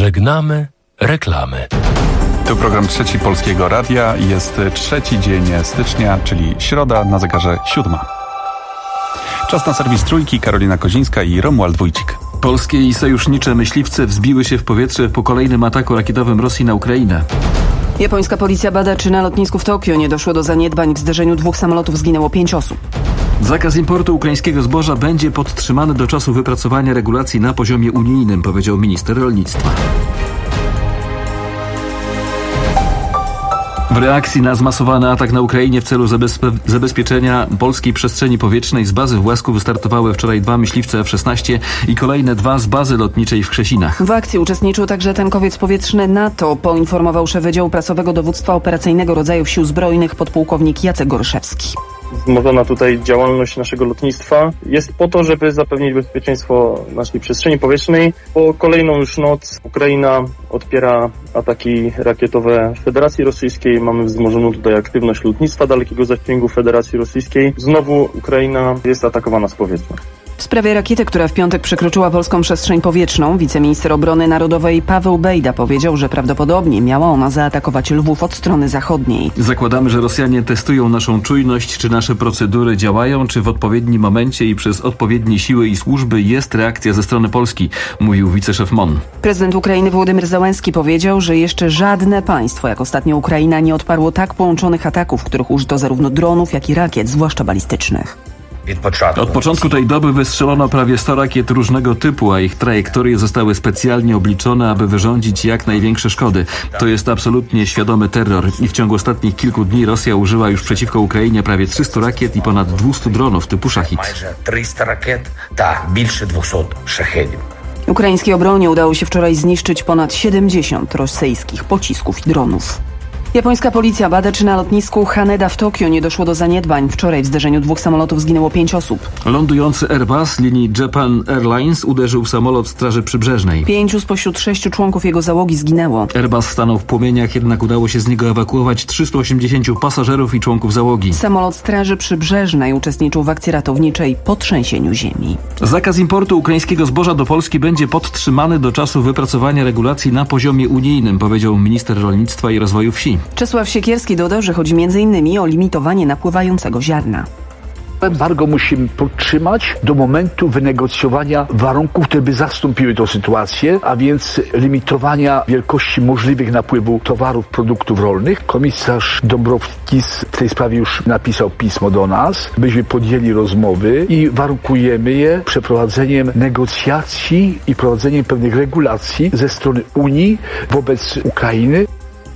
Żegnamy reklamy. Tu program Trzeci Polskiego Radia. Jest trzeci dzień stycznia, czyli środa, na zegarze 7. Czas na serwis Trójki. Karolina Kozińska i Romuald Wójcik. Polskie i sojusznicze myśliwce wzbiły się w powietrze po kolejnym ataku rakietowym Rosji na Ukrainę. Japońska policja bada, czy na lotnisku w Tokio nie doszło do zaniedbań. W zderzeniu 2 samolotów zginęło 5 osób. Zakaz importu ukraińskiego zboża będzie podtrzymany do czasu wypracowania regulacji na poziomie unijnym, powiedział minister rolnictwa. W reakcji na zmasowany atak na Ukrainie w celu zabezpieczenia polskiej przestrzeni powietrznej z bazy w Błasku wystartowały wczoraj 2 myśliwce F-16 i kolejne 2 z bazy lotniczej w Krzesinach. W akcji uczestniczył także tankowiec powietrzny NATO, poinformował szef Wydziału Prasowego Dowództwa Operacyjnego Rodzajów Sił Zbrojnych podpułkownik Jacek Goryszewski. Wzmożona tutaj działalność naszego lotnictwa jest po to, żeby zapewnić bezpieczeństwo naszej przestrzeni powietrznej. Po kolejną już noc Ukraina odpiera ataki rakietowe Federacji Rosyjskiej. Mamy wzmożoną tutaj aktywność lotnictwa dalekiego zasięgu Federacji Rosyjskiej. Znowu Ukraina jest atakowana z powietrza. W sprawie rakiety, która w piątek przekroczyła polską przestrzeń powietrzną, wiceminister obrony narodowej Paweł Bejda powiedział, że prawdopodobnie miała ona zaatakować Lwów od strony zachodniej. Zakładamy, że Rosjanie testują naszą czujność, czy nasze procedury działają, czy w odpowiednim momencie i przez odpowiednie siły i służby jest reakcja ze strony Polski, mówił wiceszef MON. Prezydent Ukrainy Wołodymyr Zełenski powiedział, że jeszcze żadne państwo, jak ostatnio Ukraina, nie odparło tak połączonych ataków, w których użyto zarówno dronów, jak i rakiet, zwłaszcza balistycznych. Od początku tej doby wystrzelono prawie 100 rakiet różnego typu, a ich trajektorie zostały specjalnie obliczone, aby wyrządzić jak największe szkody. To jest absolutnie świadomy terror i w ciągu ostatnich kilku dni Rosja użyła już przeciwko Ukrainie prawie 300 rakiet i ponad 200 dronów typu Szachid. 300 rakiet ta більше 200 шахедів. Ukraińskiej obronie udało się wczoraj zniszczyć ponad 70 rosyjskich pocisków i dronów. Japońska policja bada, czy na lotnisku Haneda w Tokio nie doszło do zaniedbań. Wczoraj w zderzeniu 2 samolotów zginęło 5 osób. Lądujący Airbus linii Japan Airlines uderzył w samolot Straży Przybrzeżnej. 5 spośród 6 członków jego załogi zginęło. Airbus stanął w płomieniach, jednak udało się z niego ewakuować 380 pasażerów i członków załogi. Samolot Straży Przybrzeżnej uczestniczył w akcji ratowniczej po trzęsieniu ziemi. Zakaz importu ukraińskiego zboża do Polski będzie podtrzymany do czasu wypracowania regulacji na poziomie unijnym, powiedział minister rolnictwa i rozwoju wsi. Czesław Siekierski dodał, że chodzi m.in. o limitowanie napływającego ziarna. Embargo musimy podtrzymać do momentu wynegocjowania warunków, które by zastąpiły tę sytuację, a więc limitowania wielkości możliwych napływu towarów, produktów rolnych. Komisarz Dąbrowskis w tej sprawie już napisał pismo do nas, byśmy podjęli rozmowy i warunkujemy je przeprowadzeniem negocjacji i prowadzeniem pewnych regulacji ze strony Unii wobec Ukrainy.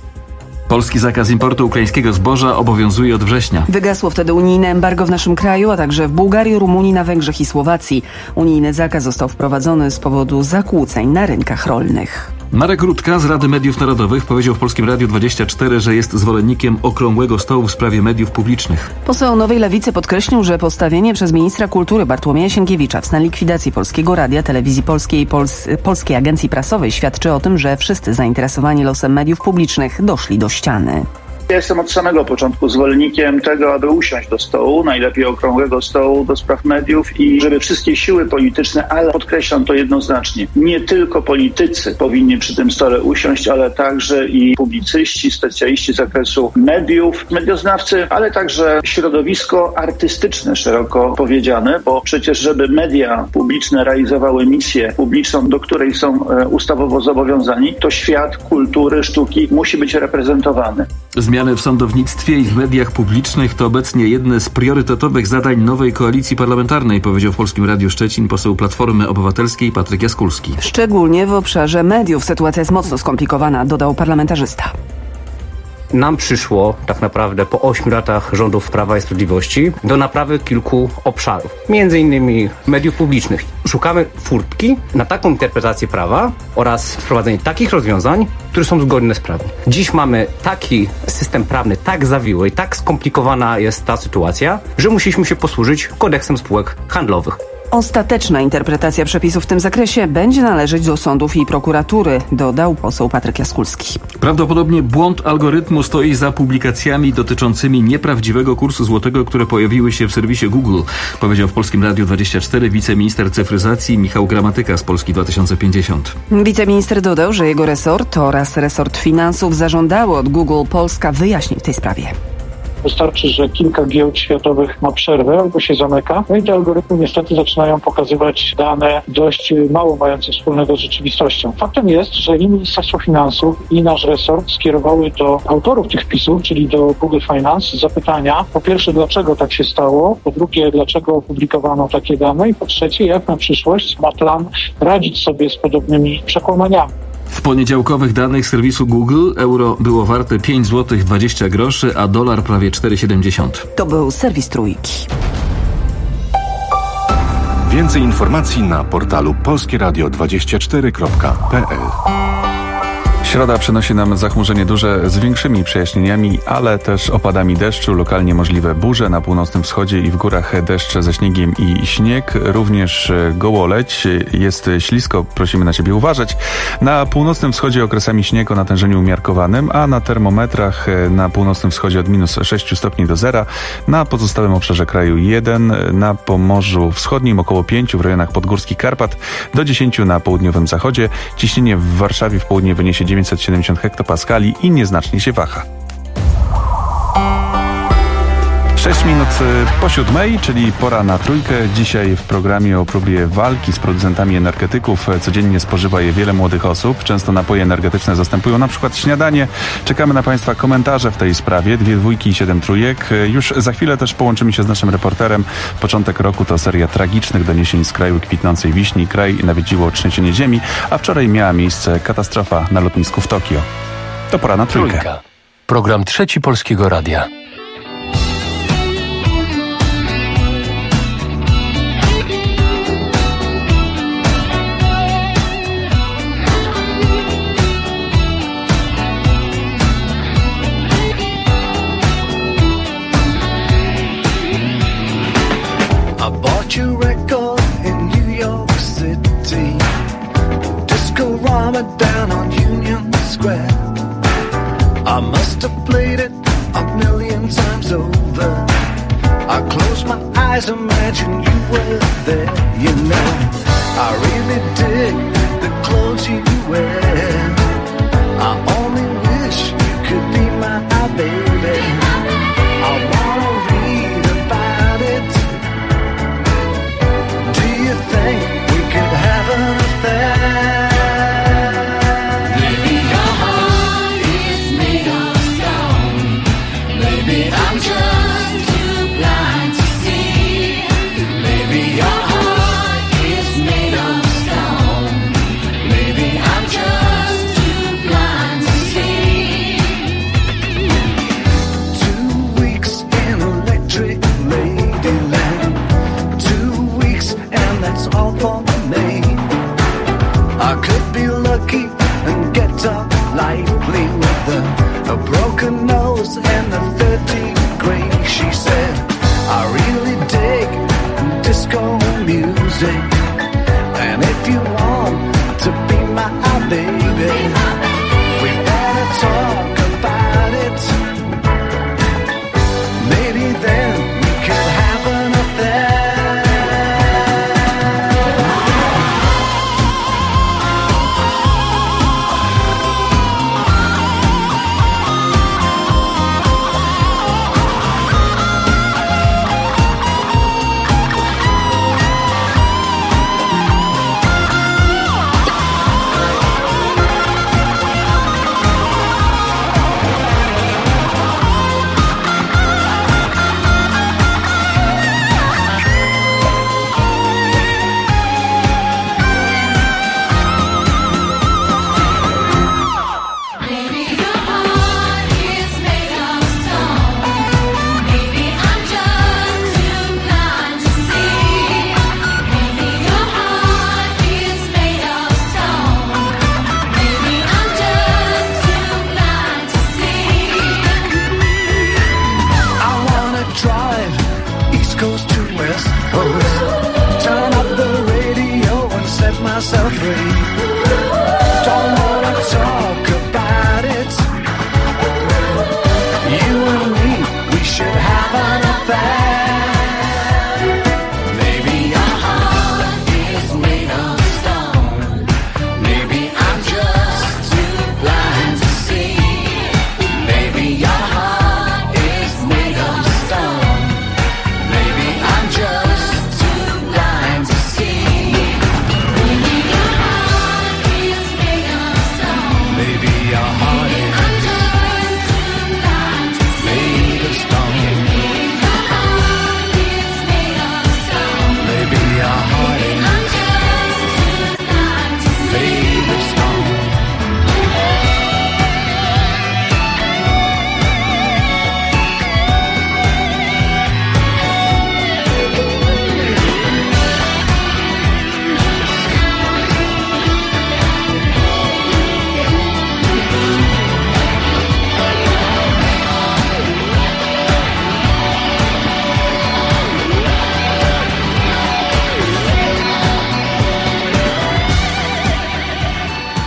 Polski zakaz importu ukraińskiego zboża obowiązuje od września. Wygasło wtedy unijne embargo w naszym kraju, a także w Bułgarii, Rumunii, na Węgrzech i Słowacji. Unijny zakaz został wprowadzony z powodu zakłóceń na rynkach rolnych. Marek Rutka z Rady Mediów Narodowych powiedział w Polskim Radiu 24, że jest zwolennikiem okrągłego stołu w sprawie mediów publicznych. Poseł Nowej Lewicy podkreślił, że postawienie przez ministra kultury Bartłomieja Sienkiewicza na likwidacji Polskiego Radia, Telewizji Polskiej i Polskiej Agencji Prasowej świadczy o tym, że wszyscy zainteresowani losem mediów publicznych doszli do ściany. Ja jestem od samego początku zwolennikiem tego, aby usiąść do stołu, najlepiej okrągłego stołu do spraw mediów i żeby wszystkie siły polityczne, ale podkreślam to jednoznacznie, nie tylko politycy powinni przy tym stole usiąść, ale także i publicyści, specjaliści z zakresu mediów, medioznawcy, ale także środowisko artystyczne, szeroko powiedziane, bo przecież żeby media publiczne realizowały misję publiczną, do której są ustawowo zobowiązani, to świat kultury, sztuki musi być reprezentowany. Zmiany w sądownictwie i w mediach publicznych to obecnie jedne z priorytetowych zadań nowej koalicji parlamentarnej, powiedział w Polskim Radiu Szczecin poseł Platformy Obywatelskiej Patryk Jaskulski. Szczególnie w obszarze mediów sytuacja jest mocno skomplikowana, dodał parlamentarzysta. Nam przyszło tak naprawdę po 8 latach rządów Prawa i Sprawiedliwości do naprawy kilku obszarów, między innymi mediów publicznych. Szukamy furtki na taką interpretację prawa oraz wprowadzenie takich rozwiązań, które są zgodne z prawem. Dziś mamy taki system prawny, tak zawiły i tak skomplikowana jest ta sytuacja, że musieliśmy się posłużyć kodeksem spółek handlowych. Ostateczna interpretacja przepisów w tym zakresie będzie należeć do sądów i prokuratury, dodał poseł Patryk Jaskulski. Prawdopodobnie błąd algorytmu stoi za publikacjami dotyczącymi nieprawdziwego kursu złotego, które pojawiły się w serwisie Google, powiedział w Polskim Radiu 24 wiceminister cyfryzacji Michał Gramatyka z Polski 2050. Wiceminister dodał, że jego resort oraz resort finansów zażądały od Google Polska wyjaśnień w tej sprawie. Wystarczy, że kilka giełd światowych ma przerwę albo się zamyka. No i te algorytmy niestety zaczynają pokazywać dane dość mało mające wspólnego z rzeczywistością. Faktem jest, że i Ministerstwo Finansów, i nasz resort skierowały do autorów tych wpisów, czyli do Google Finance, zapytania. Po pierwsze, dlaczego tak się stało? Po drugie, dlaczego opublikowano takie dane? I po trzecie, jak na przyszłość ma plan radzić sobie z podobnymi przekłamaniami. W poniedziałkowych danych serwisu Google euro było warte 5 zł 20 groszy, a dolar prawie 4,70. To był serwis Trójki. Więcej informacji na portalu polskieradio24.pl. Środa przynosi nam zachmurzenie duże z większymi przejaśnieniami, ale też opadami deszczu, lokalnie możliwe burze na północnym wschodzie i w górach deszcz ze śniegiem i śnieg, również gołoleć, jest ślisko, prosimy na siebie uważać. Na północnym wschodzie okresami śnieg o natężeniu umiarkowanym, a na termometrach na północnym wschodzie od minus 6 stopni do zera, na pozostałym obszarze kraju 1, na Pomorzu Wschodnim około 5, w rejonach podgórskich Karpat do 10 na południowym zachodzie. Ciśnienie w Warszawie w południe wyniesie 970 hektopaskali i nieznacznie się waha. 6 minut po 7, czyli pora na Trójkę. Dzisiaj w programie o próbie walki z producentami energetyków. Codziennie spożywa je wiele młodych osób. Często napoje energetyczne zastępują na przykład śniadanie. Czekamy na Państwa komentarze w tej sprawie. 2 dwójki i 7 trójek. Już za chwilę też połączymy się z naszym reporterem. Początek roku to seria tragicznych doniesień z kraju kwitnącej wiśni. Kraj nawiedziło trzęsienie ziemi, a wczoraj miała miejsce katastrofa na lotnisku w Tokio. To pora na Trójkę. Trójka. Program Trzeci Polskiego Radia. Down on Union Square, I must have played it a million times over. I close my eyes, imagine you were there. You know, I really dig the clothes you wear. I only wish you could be my baby. I wanna read about it. Do you think we could have an affair? I'm just too blind to see. Maybe your heart is made of stone. Maybe I'm just too blind to see. 2 weeks in electric ladyland. 2 weeks and that's all for me. I could be lucky and get up lightly with a broken nose and a 30 degree. She said, I really dig disco music. And if you want to be my baby, we better talk about it. Maybe then we could have an affair.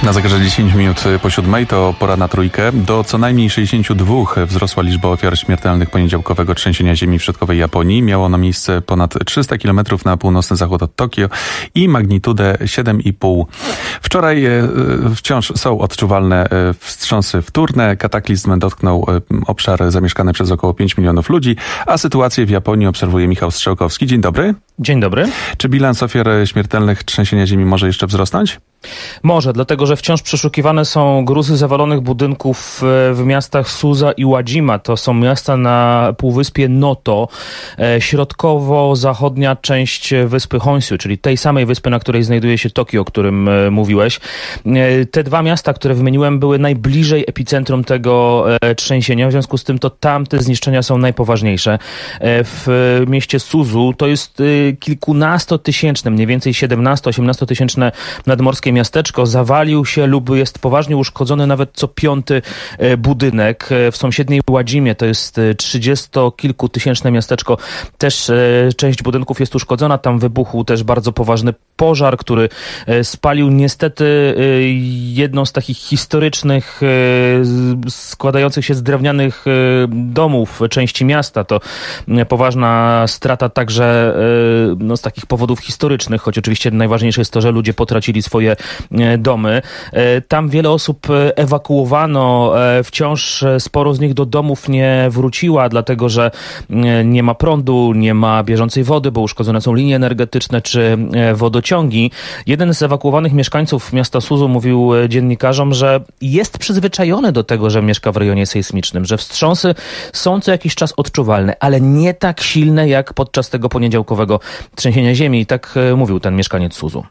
Na zegarze 10 minut po 7 to pora na trójkę. Do co najmniej 62 wzrosła liczba ofiar śmiertelnych poniedziałkowego trzęsienia ziemi w środkowej Japonii. Miało ono miejsce ponad 300 km na północny zachód od Tokio i magnitudę 7,5. Wczoraj wciąż są odczuwalne wstrząsy wtórne. Kataklizm dotknął obszar zamieszkany przez około 5 milionów ludzi, a sytuację w Japonii obserwuje Michał Strzałkowski. Dzień dobry. Dzień dobry. Czy bilans ofiar śmiertelnych trzęsienia ziemi może jeszcze wzrosnąć? Może, dlatego że wciąż przeszukiwane są gruzy zawalonych budynków w miastach Suza i Ładzima. To są miasta na półwyspie Noto, środkowo-zachodnia część wyspy Honshu, czyli tej samej wyspy, na której znajduje się Tokio, o którym mówiłeś. Te dwa miasta, które wymieniłem, były najbliżej epicentrum tego trzęsienia, w związku z tym to tam te zniszczenia są najpoważniejsze. W mieście Suzu to jest kilkunastotysięczne, mniej więcej 17-18 tysięczne nadmorskie miasteczko. Zawalił się lub jest poważnie uszkodzony nawet co 5. budynek. W sąsiedniej Ładzimie, to jest 30-kilkutysięczne miasteczko, też część budynków jest uszkodzona. Tam wybuchł też bardzo poważny pożar, który spalił niestety jedną z takich historycznych, składających się z drewnianych domów części miasta. To poważna strata także z takich powodów historycznych, choć oczywiście najważniejsze jest to, że ludzie potracili swoje domy. Tam wiele osób ewakuowano, wciąż sporo z nich do domów nie wróciła, dlatego że nie ma prądu, nie ma bieżącej wody, bo uszkodzone są linie energetyczne czy wodociągi. Jeden z ewakuowanych mieszkańców miasta Suzu mówił dziennikarzom, że jest przyzwyczajony do tego, że mieszka w rejonie sejsmicznym, że wstrząsy są co jakiś czas odczuwalne, ale nie tak silne jak podczas tego poniedziałkowego trzęsienia ziemi. I tak mówił ten mieszkaniec Suzu.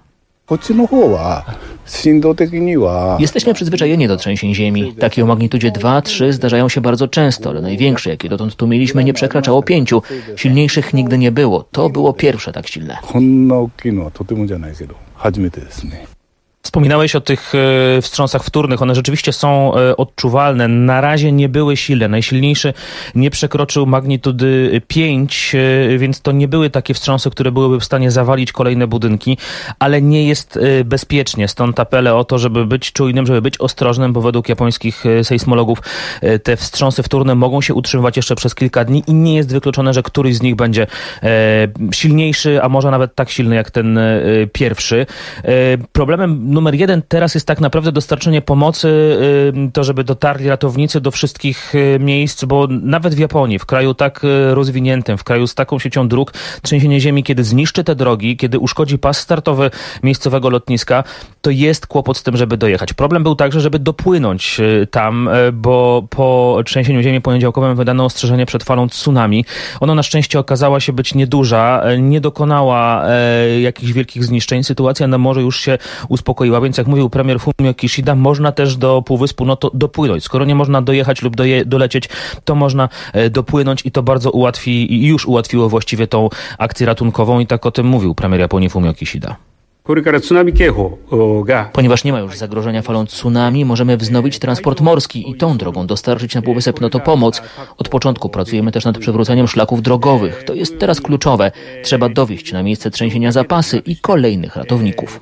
Jesteśmy przyzwyczajeni do trzęsień ziemi. Takie o magnitudzie 2-3 zdarzają się bardzo często, ale największe, jakie dotąd tu mieliśmy, nie przekraczało 5. Silniejszych nigdy nie było. To było pierwsze tak silne. Wspominałeś o tych wstrząsach wtórnych. One rzeczywiście są odczuwalne. Na razie nie były silne. Najsilniejszy nie przekroczył magnitudy 5, więc to nie były takie wstrząsy, które byłyby w stanie zawalić kolejne budynki, ale nie jest bezpiecznie. Stąd apele o to, żeby być czujnym, żeby być ostrożnym, bo według japońskich sejsmologów te wstrząsy wtórne mogą się utrzymywać jeszcze przez kilka dni i nie jest wykluczone, że któryś z nich będzie silniejszy, a może nawet tak silny jak ten pierwszy. Problemem numer 1 teraz jest tak naprawdę dostarczenie pomocy, to żeby dotarli ratownicy do wszystkich miejsc, bo nawet w Japonii, w kraju tak rozwiniętym, w kraju z taką siecią dróg, trzęsienie ziemi, kiedy zniszczy te drogi, kiedy uszkodzi pas startowy miejscowego lotniska, to jest kłopot z tym, żeby dojechać. Problem był także, żeby dopłynąć tam, bo po trzęsieniu ziemi poniedziałkowym wydano ostrzeżenie przed falą tsunami. Ono na szczęście okazała się być nieduża, nie dokonała jakichś wielkich zniszczeń. Sytuacja na morzu już się uspokoiła, więc jak mówił premier Fumio Kishida, można też do Półwyspu Noto dopłynąć. Skoro nie można dojechać lub dolecieć, to można dopłynąć i to bardzo ułatwi i już ułatwiło właściwie tą akcję ratunkową i tak o tym mówił premier Japonii Fumio Kishida. Ponieważ nie ma już zagrożenia falą tsunami, możemy wznowić transport morski i tą drogą dostarczyć na Półwysep Noto pomoc. Od początku pracujemy też nad przywróceniem szlaków drogowych. To jest teraz kluczowe. Trzeba dowieźć na miejsce trzęsienia zapasy i kolejnych ratowników.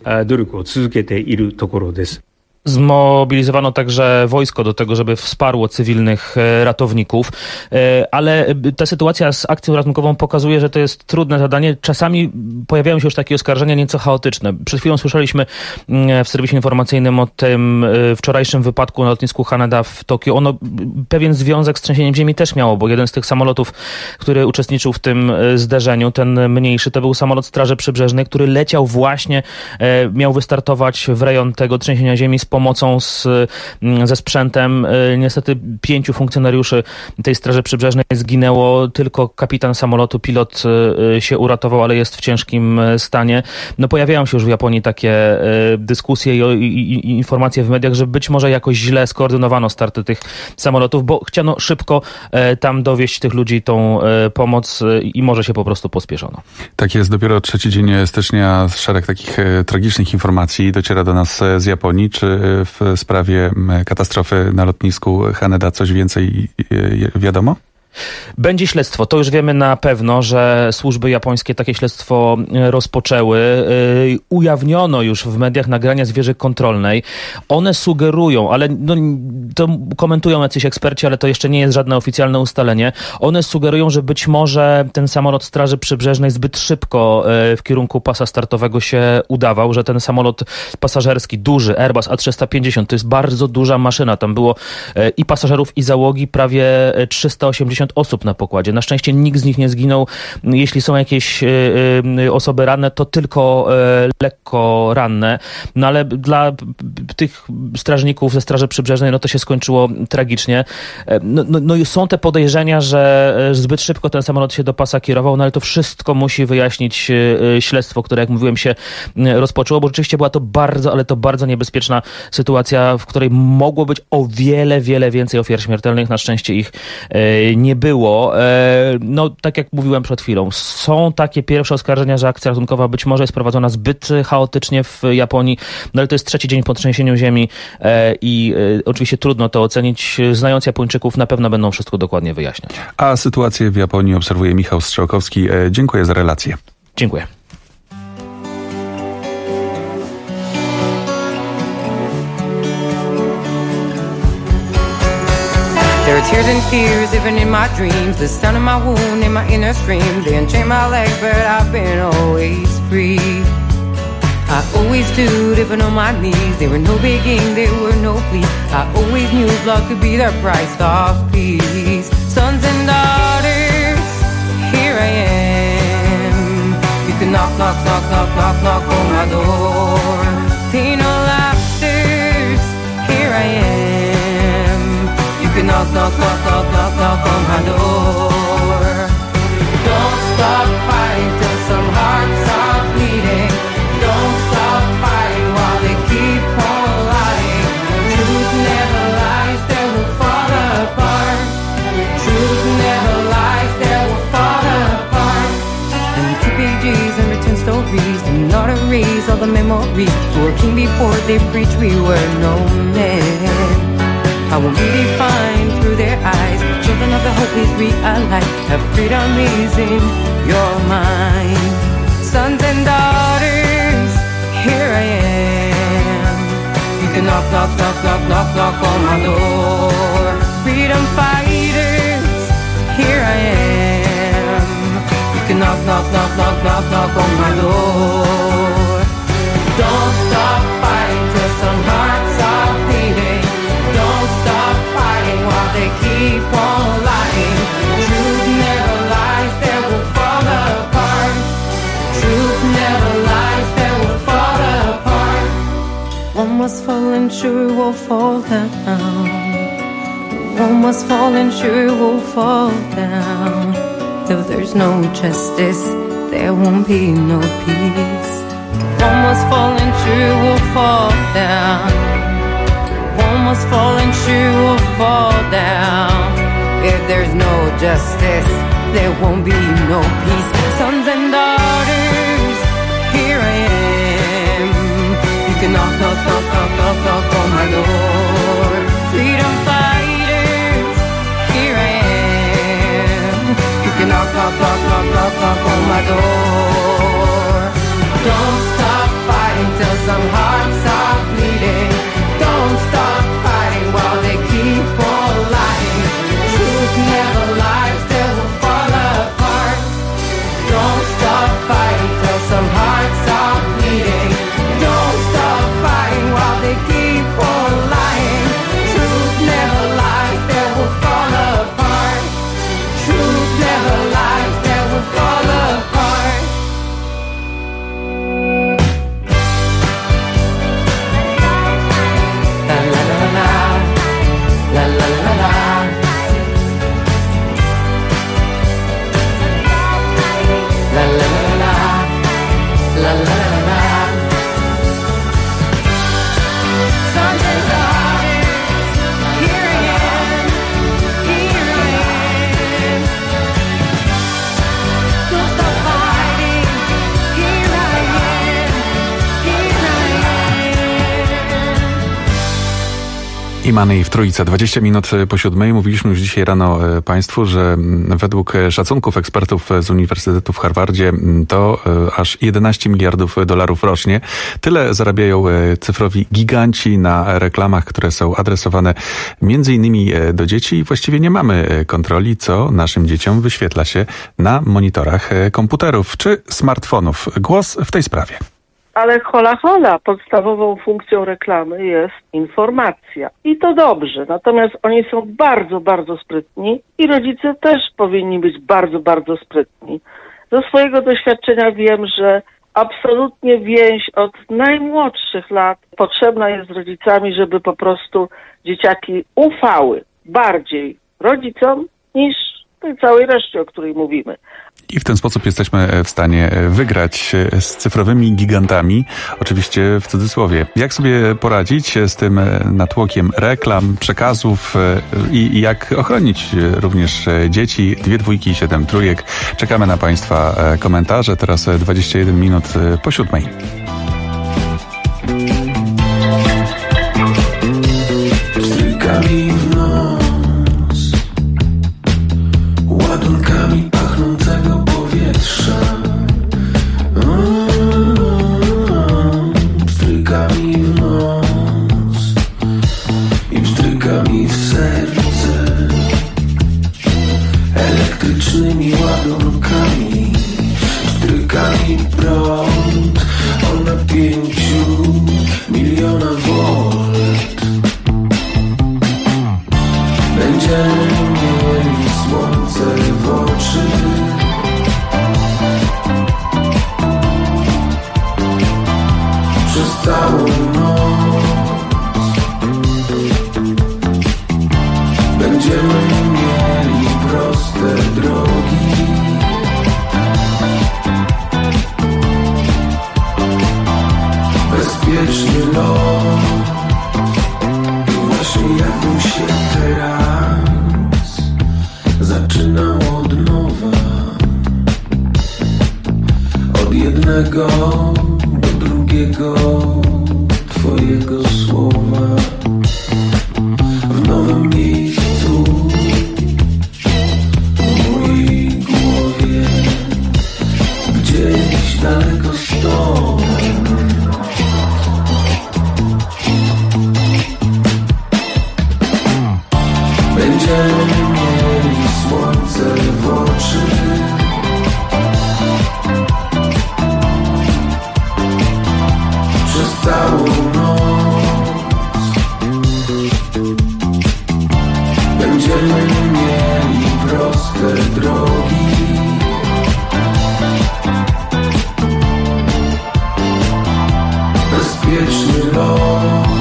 Zmobilizowano także wojsko do tego, żeby wsparło cywilnych ratowników, ale ta sytuacja z akcją ratunkową pokazuje, że to jest trudne zadanie. Czasami pojawiają się już takie oskarżenia nieco chaotyczne. Przed chwilą słyszeliśmy w serwisie informacyjnym o tym wczorajszym wypadku na lotnisku Haneda w Tokio. Ono pewien związek z trzęsieniem ziemi też miało, bo jeden z tych samolotów, który uczestniczył w tym zderzeniu, ten mniejszy, to był samolot Straży Przybrzeżnej, który leciał właśnie, miał wystartować w rejon tego trzęsienia ziemi z pomocą ze sprzętem. Niestety 5 funkcjonariuszy tej Straży Przybrzeżnej zginęło. Tylko kapitan samolotu, pilot się uratował, ale jest w ciężkim stanie. No pojawiają się już w Japonii takie dyskusje i informacje w mediach, że być może jakoś źle skoordynowano starty tych samolotów, bo chciano szybko tam dowieźć tych ludzi tą pomoc i może się po prostu pospieszono. Tak jest, dopiero 3 dzień stycznia szereg takich tragicznych informacji dociera do nas z Japonii. Czy w sprawie katastrofy na lotnisku Haneda coś więcej wiadomo? Będzie śledztwo. To już wiemy na pewno, że służby japońskie takie śledztwo rozpoczęły. Ujawniono już w mediach nagrania z wieży kontrolnej. One sugerują, ale to komentują jacyś eksperci, ale to jeszcze nie jest żadne oficjalne ustalenie. One sugerują, że być może ten samolot Straży Przybrzeżnej zbyt szybko w kierunku pasa startowego się udawał, że ten samolot pasażerski, duży Airbus A350, to jest bardzo duża maszyna. Tam było i pasażerów, i załogi, prawie 380 osób na pokładzie. Na szczęście nikt z nich nie zginął. Jeśli są jakieś osoby ranne, to tylko lekko ranne. No ale dla tych strażników ze Straży Przybrzeżnej, no to się skończyło tragicznie. No i są te podejrzenia, że zbyt szybko ten samolot się do pasa kierował, no ale to wszystko musi wyjaśnić śledztwo, które, jak mówiłem, się rozpoczęło, bo rzeczywiście była to bardzo niebezpieczna sytuacja, w której mogło być o wiele więcej ofiar śmiertelnych. Na szczęście ich nie było. No, tak jak mówiłem przed chwilą, są takie pierwsze oskarżenia, że akcja ratunkowa być może jest prowadzona zbyt chaotycznie w Japonii, no ale to jest 3. dzień po trzęsieniu ziemi i oczywiście trudno to ocenić. Znając Japończyków, na pewno będą wszystko dokładnie wyjaśniać. A sytuację w Japonii obserwuje Michał Strzałkowski. Dziękuję za relację. Dziękuję. There are tears and fears even in my dreams. The sound of my wound in my inner scream. They unchained my legs, but I've been always free. I always stood even on my knees. They were no begging, they were no pleas. I always knew blood could be the price of peace. Sons and daughters, here I am. You can knock, knock, knock, knock, knock, knock on my door. Pain or laughters, here I am. You can knock, knock, knock, knock, knock, knock on my door. Don't stop fighting till some hearts are bleeding. Don't stop fighting while they keep on lying. Truth never lies, they will fall apart. Truth never lies, they will fall apart. Empty pages and written stories, do not erase all the memories. Working before they preach, we were no men. I will be defined through their eyes. Children of the hope, please realize that freedom is in your mind. Sons and daughters, here I am. You can knock, knock, knock, knock, knock, knock on my door. Freedom fighters, here I am. You can knock, knock, knock, knock, knock, knock on my door. Don't stop fighting till some hearts are bleeding. Don't stop fighting while they keep on lying. Truth never lies, they will fall apart. Truth never lies, they will fall apart. One must fall and sure will fall down. One must fall and sure will fall down. If there's no justice, there won't be no peace. One must fall and sure will fall down. One must fall and sure will fall down. If there's no justice, there won't be no peace. Sons and daughters, here I am. You can knock, knock, knock, knock, knock, knock on my door. Freedom fighters, here I am. You can knock, knock, knock, knock, knock, knock on my door. Don't stop fighting till some hearts are bleeding. Don't stop fighting while they keep on lying. Truth never lies, they will fall apart. Don't stop fighting till some hearts are bleeding. Don't stop fighting while they keep on lying. Truth never lies, they will fall apart. Truth never lies, they will fall apart. I Money w Trójce, 20 minut po 7. Mówiliśmy już dzisiaj rano Państwu, że według szacunków ekspertów z Uniwersytetu w Harvardzie to aż 11 miliardów dolarów rocznie. Tyle zarabiają cyfrowi giganci na reklamach, które są adresowane między innymi do dzieci i właściwie nie mamy kontroli, co naszym dzieciom wyświetla się na monitorach komputerów czy smartfonów. Głos w tej sprawie. Ale hola, podstawową funkcją reklamy jest informacja. I to dobrze, natomiast oni są bardzo, bardzo sprytni i rodzice też powinni być bardzo, bardzo sprytni. Ze swojego doświadczenia wiem, że absolutnie więź od najmłodszych lat potrzebna jest z rodzicami, żeby po prostu dzieciaki ufały bardziej rodzicom niż tej całej reszcie, o której mówimy. I w ten sposób jesteśmy w stanie wygrać z cyfrowymi gigantami, oczywiście w cudzysłowie. Jak sobie poradzić z tym natłokiem reklam, przekazów i jak ochronić również dzieci, 2 dwójki i 7 trójek. Czekamy na Państwa komentarze. Teraz 21 minut po 7. Strykami w nos, ładunkami pachnącego powietrza, pstrykami w nos i pstrykami w serce, elektrycznymi ładunkami, pstrykami prąd o napięciu 1 000 000 volt. Będziemy mieli słońce w oczy, przez całą noc. Będziemy mieli proste drogi, bezpieczny lot. I właśnie jakbym się teraz zaczynał od nowa, od jednego do drugiego Twojego słowa, w nowym miejscu, w mojej głowie, gdzieś daleko stąd. Będziemy mieli słońce w oczy, przez całą noc. Będziemy mieli proste drogi, bezpieczny lot.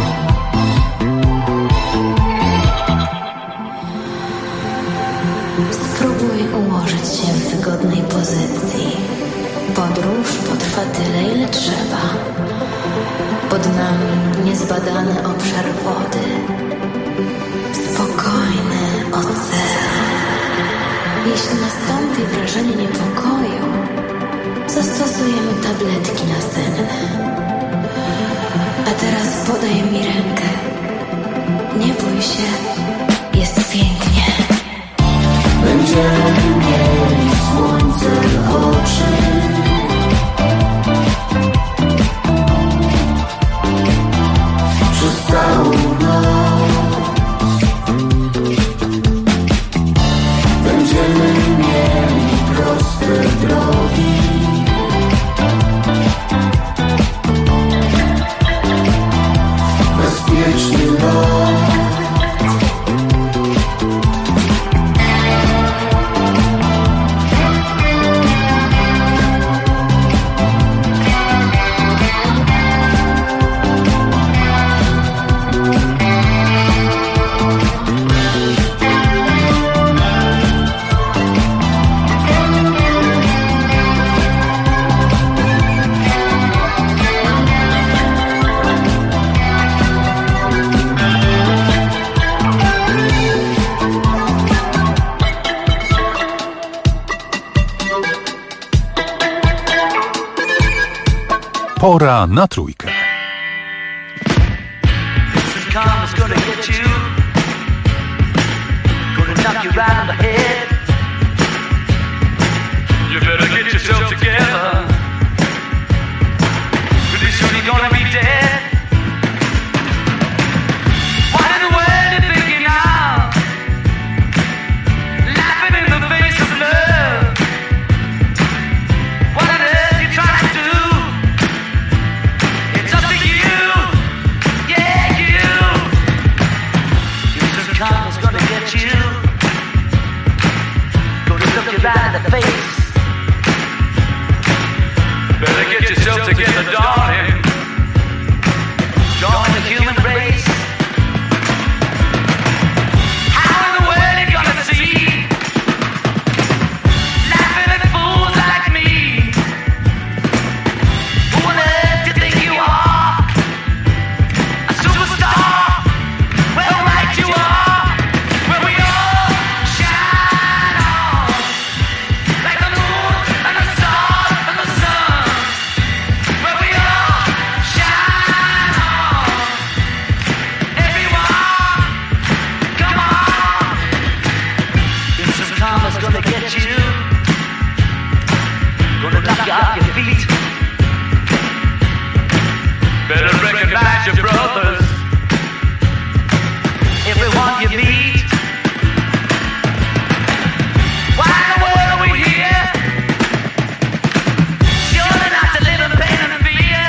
Spróbuj ułożyć się w wygodnej pozycji. Podróż potrwa tyle, ile trzeba. Pod nami niezbadany obszar wody. Spokojny ocean. Jeśli nastąpi wrażenie niepokoju, zastosujemy tabletki nasenne. A teraz podaj mi rękę. Nie bój się, jest pięknie. Będziemy mieli słońce w oczy, przez całą noc. Będziemy mieli proste drogi, bezpieczny lot. Pora na Trójkę. Karma's gonna get you. on your beat. Why in the world are we here? Surely not to live in pain and fear.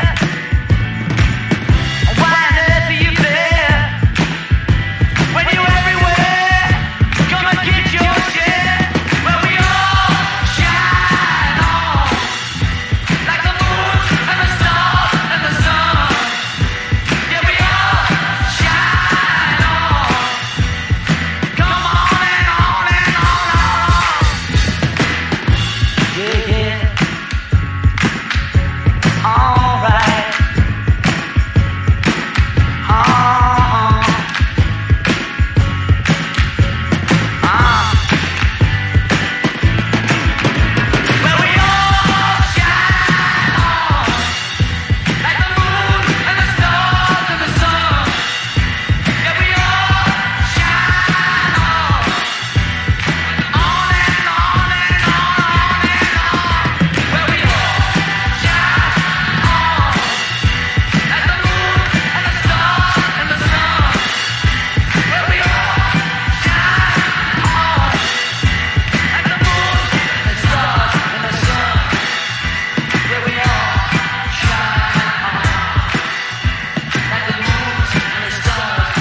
Why on earth are you there? When you're everywhere, come and get your share. Well, we all shine on like the moon and the stars and the sun. Yeah, we all shine on. Come on and on and on. Yeah, yeah. All right. Well, we all shine on like the moon and the stars and the sun. Yeah, we all shine on and on and on and on. Well, we all shine on like the moon and the stars and the sun. Well, we all shine on like the moon and the stars and the sun. Yeah, we all shine on like the moon and the stars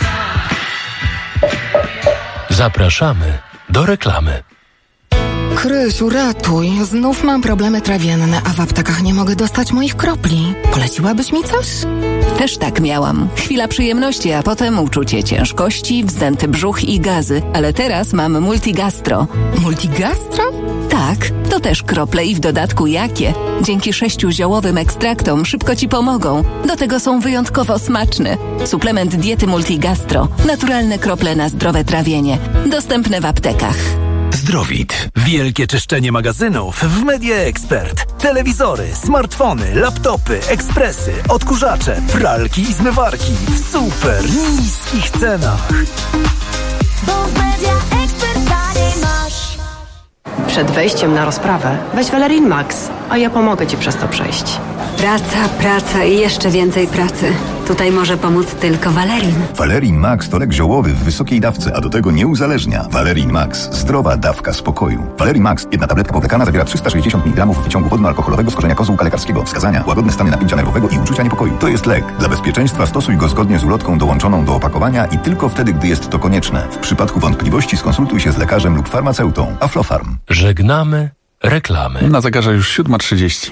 and the sun. Zapraszamy do reklamy. Krysiu, ratuj. Znów mam problemy trawienne, a w aptekach nie mogę dostać moich kropli. Poleciłabyś mi coś? Też tak miałam. Chwila przyjemności, a potem uczucie ciężkości, wzdęty brzuch i gazy. Ale teraz mam Multigastro. Multigastro? Tak, to też krople i w dodatku jakie. Dzięki 6 ziołowym ekstraktom szybko Ci pomogą. Do tego są wyjątkowo smaczne. Suplement diety Multigastro. Naturalne krople na zdrowe trawienie. Dostępne w aptekach. Zdrowit. Wielkie czyszczenie magazynów w Media Expert. Telewizory, smartfony, laptopy, ekspresy, odkurzacze, pralki i zmywarki w super niskich cenach. Bo w Media Expert taniej masz. Przed wejściem na rozprawę weź Valerin Max, a ja pomogę Ci przez to przejść. Praca i jeszcze więcej pracy. Tutaj może pomóc tylko Valerin. Valerin Max to lek ziołowy w wysokiej dawce, a do tego nie uzależnia. Valerin Max. Zdrowa dawka spokoju. Valerin Max. Jedna tabletka powlekana zawiera 360 mg wyciągu wodno-alkoholowego z korzenia kozłka lekarskiego. Wskazania: łagodne stany napięcia nerwowego i uczucia niepokoju. To jest lek. Dla bezpieczeństwa stosuj go zgodnie z ulotką dołączoną do opakowania i tylko wtedy, gdy jest to konieczne. W przypadku wątpliwości skonsultuj się z lekarzem lub farmaceutą. Aflofarm. Żegnamy reklamy. Na zegarze już 7:30.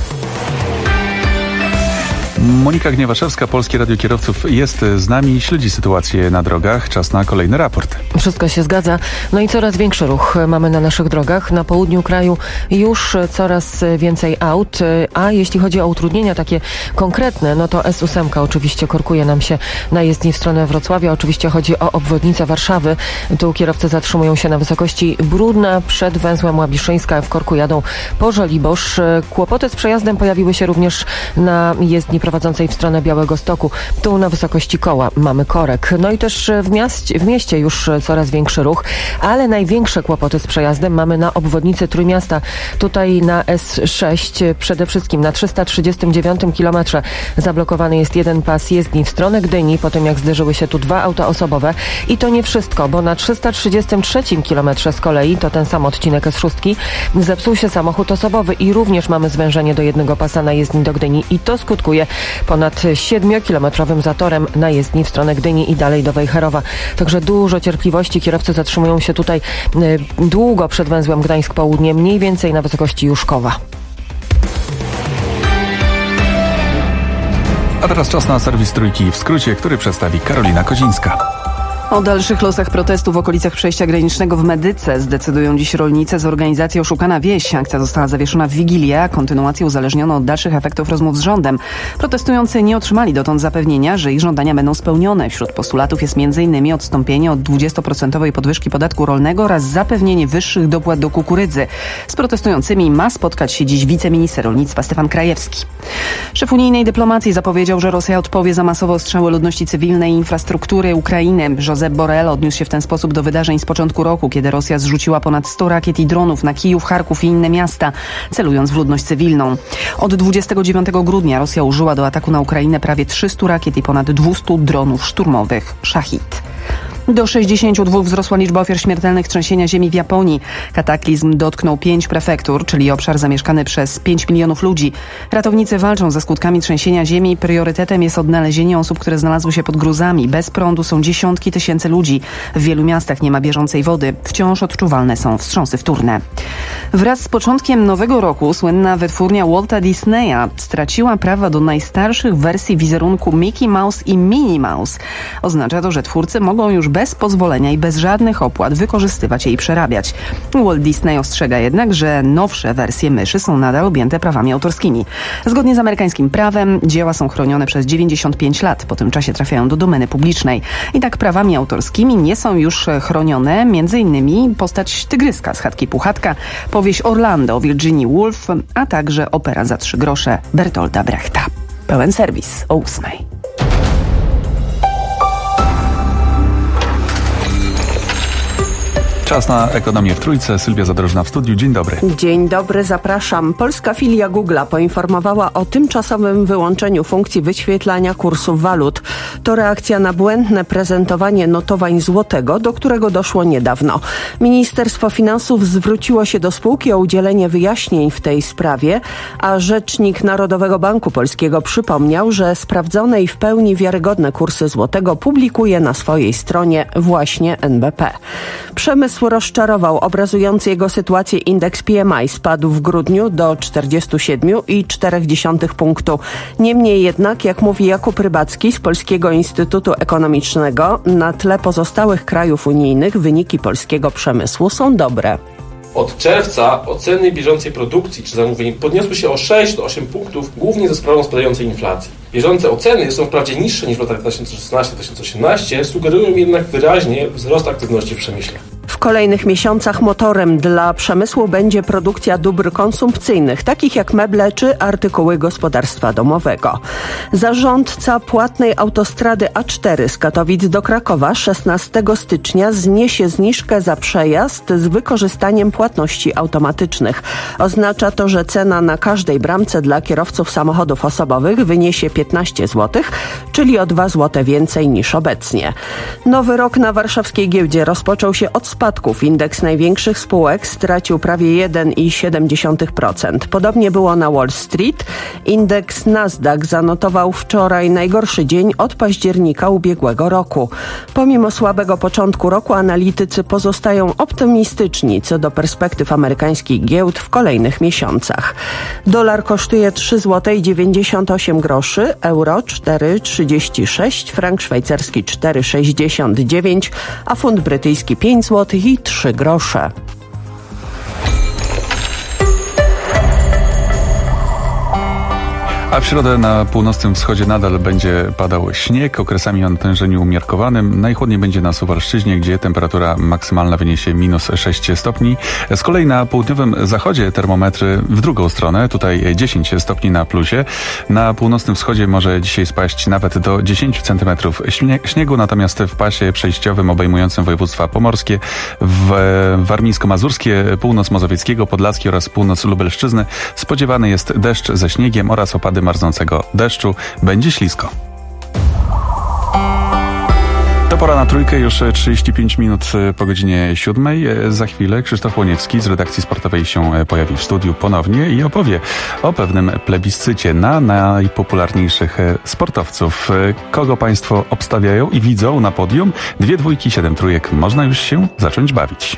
Monika Gniewaszewska, Polskie Radio Kierowców, jest z nami, śledzi sytuację na drogach. Czas na kolejny raport. Wszystko się zgadza. No i coraz większy ruch mamy na naszych drogach. Na południu kraju już coraz więcej aut, a jeśli chodzi o utrudnienia takie konkretne, no to S8 oczywiście korkuje nam się na jezdni w stronę Wrocławia. Oczywiście chodzi o obwodnicę Warszawy. Tu kierowcy zatrzymują się na wysokości Brudna przed węzłem Łabiszyńska. W korku jadą po Żoliborz. Kłopoty z przejazdem pojawiły się również na jezdni prowadzącej w stronę Białegostoku. Tu na wysokości Koła mamy korek. No i też w mieście już coraz większy ruch, ale największe kłopoty z przejazdem mamy na obwodnicy Trójmiasta. Tutaj na S6 przede wszystkim na 339 kilometrze zablokowany jest jeden pas jezdni w stronę Gdyni, po tym jak zderzyły się tu dwa auta osobowe. I to nie wszystko, bo na 333 kilometrze z kolei, to ten sam odcinek S6, zepsuł się samochód osobowy i również mamy zwężenie do jednego pasa na jezdni do Gdyni i to skutkuje ponad 7-kilometrowym zatorem na jezdni w stronę Gdyni i dalej do Wejherowa. Także dużo cierpliwości. Kierowcy zatrzymują się tutaj długo przed węzłem Gdańsk Południe, mniej więcej na wysokości Juszkowa. A teraz czas na serwis Trójki w skrócie, który przedstawi Karolina Kozińska. O dalszych losach protestu w okolicach przejścia granicznego w Medyce zdecydują dziś rolnicy z organizacji Oszukana Wieś. Akcja została zawieszona w Wigilię, a kontynuację uzależniono od dalszych efektów rozmów z rządem. Protestujący nie otrzymali dotąd zapewnienia, że ich żądania będą spełnione. Wśród postulatów jest m.in. odstąpienie od 20% podwyżki podatku rolnego oraz zapewnienie wyższych dopłat do kukurydzy. Z protestującymi ma spotkać się dziś wiceminister rolnictwa Stefan Krajewski. Szef unijnej dyplomacji zapowiedział, że Rosja odpowie za masowe ostrzały ludności cywilnej i infrastruktury Ukrainy. Josep Borrell odniósł się w ten sposób do wydarzeń z początku roku, kiedy Rosja zrzuciła ponad 100 rakiet i dronów na Kijów, Charków i inne miasta, celując w ludność cywilną. Od 29 grudnia Rosja użyła do ataku na Ukrainę prawie 300 rakiet i ponad 200 dronów szturmowych Szachid. Do 62 wzrosła liczba ofiar śmiertelnych trzęsienia ziemi w Japonii. Kataklizm dotknął 5 prefektur, czyli obszar zamieszkany przez 5 milionów ludzi. Ratownicy walczą ze skutkami trzęsienia ziemi. Priorytetem jest odnalezienie osób, które znalazły się pod gruzami. Bez prądu są dziesiątki tysięcy ludzi. W wielu miastach nie ma bieżącej wody. Wciąż odczuwalne są wstrząsy wtórne. Wraz z początkiem nowego roku słynna wytwórnia Walta Disneya straciła prawa do najstarszych wersji wizerunku Mickey Mouse i Minnie Mouse. Oznacza to, że twórcy mogą już bez pozwolenia i bez żadnych opłat wykorzystywać je i przerabiać. Walt Disney ostrzega jednak, że nowsze wersje myszy są nadal objęte prawami autorskimi. Zgodnie z amerykańskim prawem dzieła są chronione przez 95 lat. Po tym czasie trafiają do domeny publicznej. I tak prawami autorskimi nie są już chronione m.in. postać Tygryska z Chatki Puchatka, powieść Orlando o Virginii Woolf, a także opera za 3 grosze Bertolda Brechta. Pełen serwis o 8. Czas na ekonomię w Trójce. Sylwia Zadrożna w studiu. Dzień dobry. Dzień dobry, zapraszam. Polska filia Google'a poinformowała o tymczasowym wyłączeniu funkcji wyświetlania kursów walut. To reakcja na błędne prezentowanie notowań złotego, do którego doszło niedawno. Ministerstwo Finansów zwróciło się do spółki o udzielenie wyjaśnień w tej sprawie, a rzecznik Narodowego Banku Polskiego przypomniał, że sprawdzone i w pełni wiarygodne kursy złotego publikuje na swojej stronie właśnie NBP. Przemysł rozczarował. Obrazujący jego sytuację indeks PMI spadł w grudniu do 47,4 punktu. Niemniej jednak, jak mówi Jakub Rybacki z Polskiego Instytutu Ekonomicznego, na tle pozostałych krajów unijnych wyniki polskiego przemysłu są dobre. Od czerwca oceny bieżącej produkcji czy zamówień podniosły się o 6 do 8 punktów, głównie za sprawą spadającej inflacji. Bieżące oceny są wprawdzie niższe niż w latach 2016-2018, sugerują jednak wyraźnie wzrost aktywności w przemyśle. W kolejnych miesiącach motorem dla przemysłu będzie produkcja dóbr konsumpcyjnych, takich jak meble czy artykuły gospodarstwa domowego. Zarządca płatnej autostrady A4 z Katowic do Krakowa 16 stycznia zniesie zniżkę za przejazd z wykorzystaniem płatności automatycznych. Oznacza to, że cena na każdej bramce dla kierowców samochodów osobowych wyniesie 15 zł, czyli o 2 zł więcej niż obecnie. Nowy rok na warszawskiej giełdzie rozpoczął się od spadków. Indeks największych spółek stracił prawie 1,7%. Podobnie było na Wall Street. Indeks Nasdaq zanotował wczoraj najgorszy dzień od października ubiegłego roku. Pomimo słabego początku roku analitycy pozostają optymistyczni co do perspektyw amerykańskich giełd w kolejnych miesiącach. Dolar kosztuje 3,98 zł, euro 4,36, frank szwajcarski 4,69, a funt brytyjski 5 zł i 3 grosze. A w środę na północnym wschodzie nadal będzie padał śnieg, okresami o natężeniu umiarkowanym. Najchłodniej będzie na Suwalszczyźnie, gdzie temperatura maksymalna wyniesie -6 stopni. Z kolei na południowym zachodzie termometry w drugą stronę, tutaj 10 stopni na plusie. Na północnym wschodzie może dzisiaj spaść nawet do 10 cm śniegu, natomiast w pasie przejściowym obejmującym województwa pomorskie, warmińsko-mazurskie, północ mazowieckiego, podlaskie oraz północ Lubelszczyzny spodziewany jest deszcz ze śniegiem oraz opady marznącego deszczu. Będzie ślisko. To pora na Trójkę, już 35 minut po godzinie 7. Za chwilę Krzysztof Łoniewski z redakcji sportowej się pojawi w studiu ponownie i opowie o pewnym plebiscycie na najpopularniejszych sportowców. Kogo państwo obstawiają i widzą na podium? 2 dwójki, 7 trójek. Można już się zacząć bawić.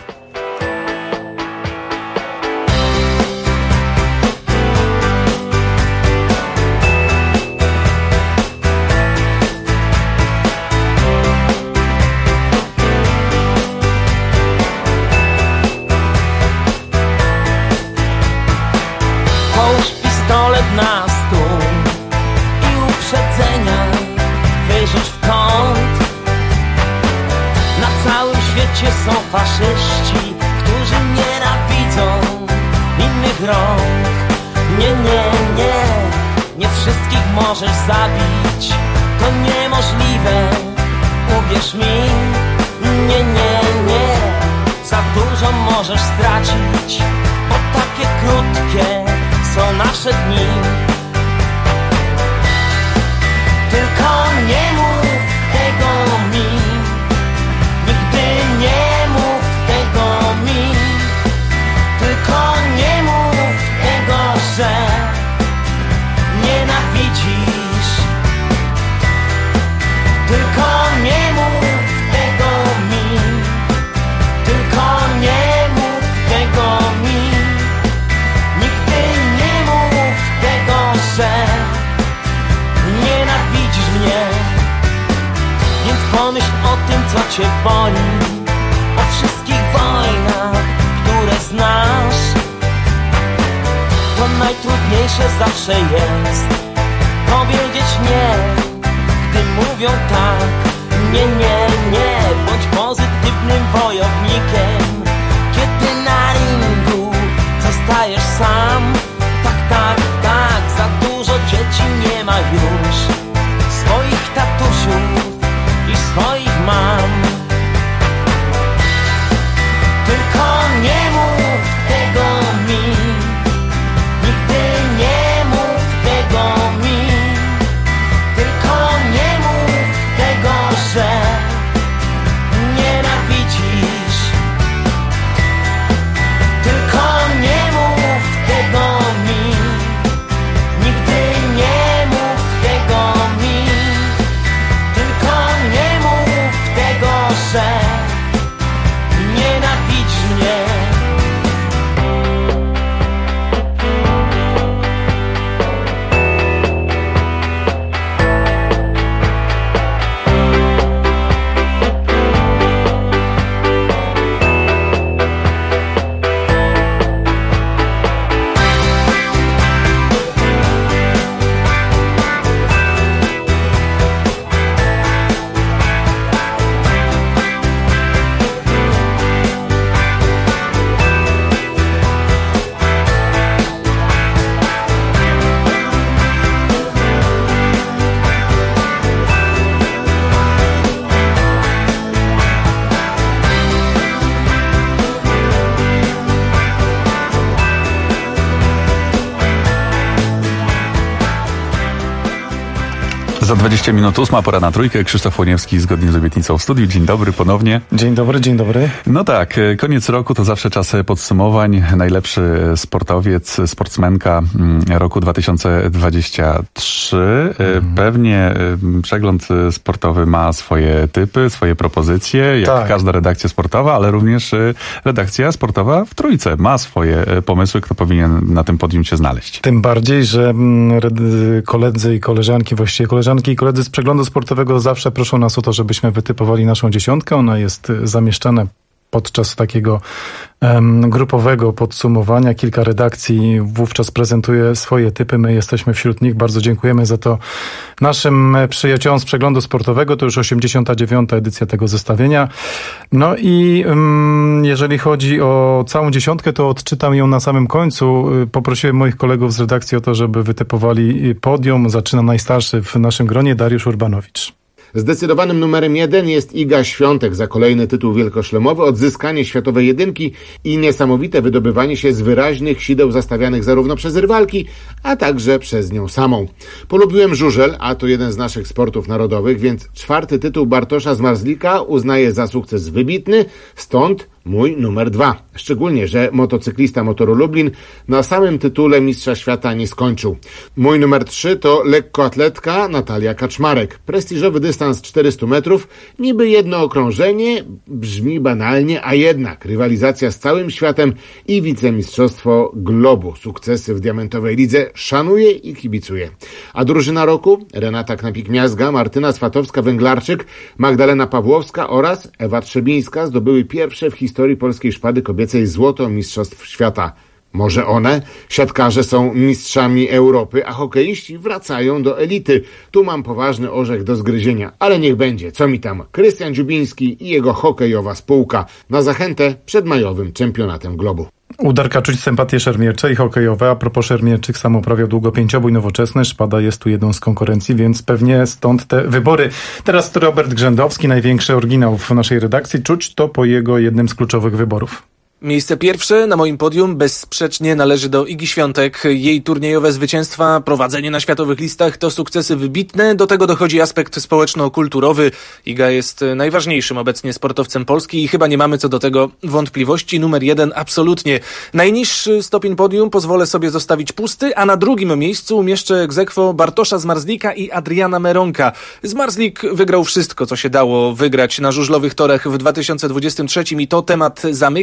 Na stół i uprzedzenia wyjrzeć w kąt. Na całym świecie są faszyści, którzy nienawidzą innych rąk. Nie, nie, nie, nie wszystkich możesz zabić, to niemożliwe, uwierz mi. Nie, nie, nie, za dużo możesz stracić, bo takie krótkie są nasze dni. Tylko nie mów tego mi, cię boli o wszystkich wojnach, które znasz. To najtrudniejsze zawsze jest powiedzieć nie, gdy mówią tak. Nie, nie, nie, bądź pozytywnym wojownikiem, kiedy na ringu zostajesz sam. Tak, tak, tak, za dużo dzieci nie ma już swoich tatusiów i swoich mam. Tylko nie mów tego mi, nigdy nie mów tego mi. Tylko nie mów tego, że nienawidzisz. Tylko nie mów tego mi, nigdy nie mów tego mi. Tylko nie mów tego, że nienawidzisz mnie. Za 20 minut 8, pora na trójkę. Krzysztof Łoniewski zgodnie z obietnicą w studiu. Dzień dobry ponownie. Dzień dobry, dzień dobry. No tak, koniec roku to zawsze czas podsumowań. Najlepszy sportowiec, sportsmenka roku 2023. Pewnie przegląd sportowy ma swoje typy, swoje propozycje, jak Tak. każda redakcja sportowa, ale również redakcja sportowa w Trójce ma swoje pomysły, kto powinien na tym podium się znaleźć. Tym bardziej, że koledzy i koleżanki, właściwie koleżanki i koledzy z przeglądu sportowego zawsze proszą nas o to, żebyśmy wytypowali naszą dziesiątkę. Ona jest zamieszczana podczas takiego grupowego podsumowania. Kilka redakcji wówczas prezentuje swoje typy. My jesteśmy wśród nich. Bardzo dziękujemy za to naszym przyjaciołom z przeglądu sportowego. To już 89. edycja tego zestawienia. No i jeżeli chodzi o całą dziesiątkę, to odczytam ją na samym końcu. Poprosiłem moich kolegów z redakcji o to, żeby wytypowali podium. Zaczyna najstarszy w naszym gronie, Dariusz Urbanowicz. Zdecydowanym numerem 1 jest Iga Świątek za kolejny tytuł wielkoszlemowy, odzyskanie światowej jedynki i niesamowite wydobywanie się z wyraźnych sideł zastawianych zarówno przez rywalki, a także przez nią samą. Polubiłem żużel, a to jeden z naszych sportów narodowych, więc 4. tytuł Bartosza Zmarzlika uznaję za sukces wybitny, stąd mój numer 2. Szczególnie, że motocyklista Motoru Lublin na samym tytule Mistrza Świata nie skończył. Mój numer 3 to lekkoatletka Natalia Kaczmarek. Prestiżowy dystans 400 metrów, niby jedno okrążenie, brzmi banalnie, a jednak rywalizacja z całym światem i wicemistrzostwo globu. Sukcesy w diamentowej lidze szanuję i kibicuję. A drużyna roku? Renata Knapik-Miazga, Martyna Swatowska-Węglarczyk, Magdalena Pawłowska oraz Ewa Trzebińska zdobyły pierwsze w historii polskiej szpady kobiecej złoto mistrzostw świata. Może one? Siatkarze są mistrzami Europy, a hokeiści wracają do elity. Tu mam poważny orzech do zgryzienia, ale niech będzie, co mi tam. Krystian Dziubiński i jego hokejowa spółka na zachętę przed majowym czempionatem globu. U Darka czuć sympatię szermiercze i hokejowe. A propos szermierczych, sam uprawiał długo pięciobój nowoczesny. Szpada jest tu jedną z konkurencji, więc pewnie stąd te wybory. Teraz Robert Grzędowski, największy oryginał w naszej redakcji. Czuć to po jego jednym z kluczowych wyborów. Miejsce pierwsze na moim podium bezsprzecznie należy do Igi Świątek. Jej turniejowe zwycięstwa, prowadzenie na światowych listach to sukcesy wybitne. Do tego dochodzi aspekt społeczno-kulturowy. Iga jest najważniejszym obecnie sportowcem Polski i chyba nie mamy co do tego wątpliwości. Numer 1 absolutnie. Najniższy stopień podium pozwolę sobie zostawić pusty, a na drugim miejscu umieszczę ex aequo Bartosza Zmarzlika i Adriana Meronka. Zmarzlik wygrał wszystko, co się dało wygrać na żużlowych torach w 2023 i to temat zamyka.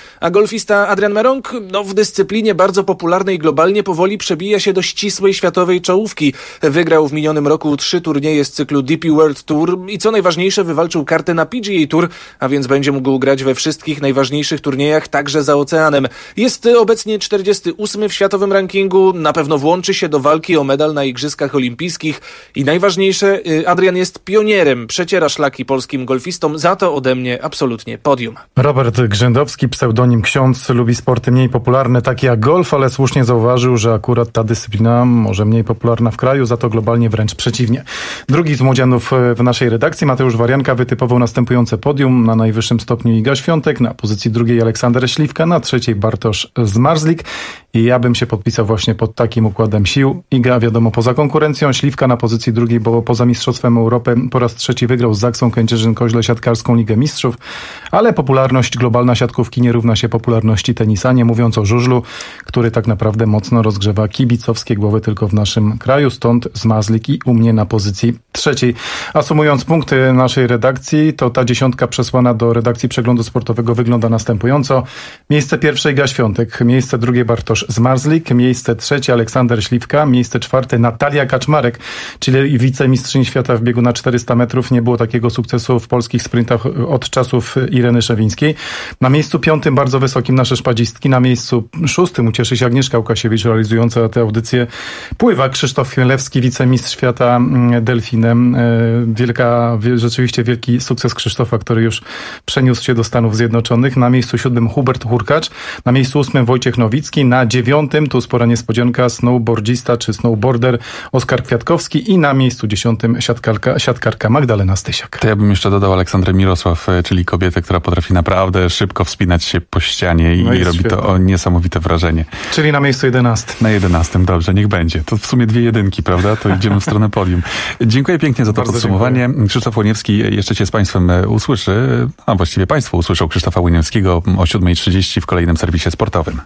A golfista Adrian Meronk w dyscyplinie bardzo popularnej globalnie powoli przebija się do ścisłej światowej czołówki. Wygrał w minionym roku 3 turnieje z cyklu DP World Tour i co najważniejsze wywalczył kartę na PGA Tour, a więc będzie mógł grać we wszystkich najważniejszych turniejach, także za oceanem. Jest obecnie 48 w światowym rankingu, na pewno włączy się do walki o medal na Igrzyskach Olimpijskich i najważniejsze, Adrian jest pionierem, przeciera szlaki polskim golfistom, za to ode mnie absolutnie podium. Robert Grzędowski, pseudonim Ksiądz, lubi sporty mniej popularne, takie jak golf, ale słusznie zauważył, że akurat ta dyscyplina może mniej popularna w kraju, za to globalnie wręcz przeciwnie. Drugi z młodzianów w naszej redakcji, Mateusz Warianka, wytypował następujące podium. Na najwyższym stopniu Iga Świątek, na pozycji drugiej Aleksander Śliwka, na trzeciej Bartosz Zmarzlik. I ja bym się podpisał właśnie pod takim układem sił. Iga, wiadomo, poza konkurencją, Śliwka na pozycji drugiej, bo poza Mistrzostwem Europy po raz trzeci wygrał z Zaksą Kędzierzyn-Koźle siatkarską Ligę Mistrzów, ale popularność globalna siatkówki nie równa się popularności tenisa, nie mówiąc o żużlu, który tak naprawdę mocno rozgrzewa kibicowskie głowy tylko w naszym kraju, stąd Zmarzlik i u mnie na pozycji trzeciej. A sumując punkty naszej redakcji, to ta dziesiątka przesłana do redakcji Przeglądu Sportowego wygląda następująco. Miejsce pierwsze Iga Świątek, miejsce drugie Bartosz Zmarzlik, miejsce trzecie Aleksander Śliwka, miejsce czwarte Natalia Kaczmarek, czyli wicemistrzyni świata w biegu na 400 metrów. Nie było takiego sukcesu w polskich sprintach od czasów Ireny Szewińskiej. Na miejscu piątym, bardzo wysokim, nasze szpadzistki. Na miejscu szóstym ucieszy się Agnieszka Łukasiewicz, realizująca tę audycję. Pływa Krzysztof Chmielewski, wicemistrz świata delfinem. Rzeczywiście wielki sukces Krzysztofa, który już przeniósł się do Stanów Zjednoczonych. Na miejscu siódmym Hubert Hurkacz, na miejscu ósmym Wojciech Nowicki, na dziewiątym, tu spora niespodzianka, snowboardzista czy snowboarder Oskar Kwiatkowski i na miejscu 10 siatkarka Magdalena Stysiak. To ja bym jeszcze dodał Aleksandrę Mirosław, czyli kobietę, która potrafi naprawdę szybko wspinać się po ścianie i robi to niesamowite wrażenie. Czyli na miejscu 11. Na 11, dobrze, niech będzie. To w sumie 2 jedynki, prawda? To idziemy w stronę podium. Dziękuję pięknie za to podsumowanie. Dziękuję. Krzysztof Łoniewski jeszcze się z Państwem usłyszy, a właściwie Państwo usłyszą Krzysztofa Łoniewskiego o 7:30 w kolejnym serwisie sportowym.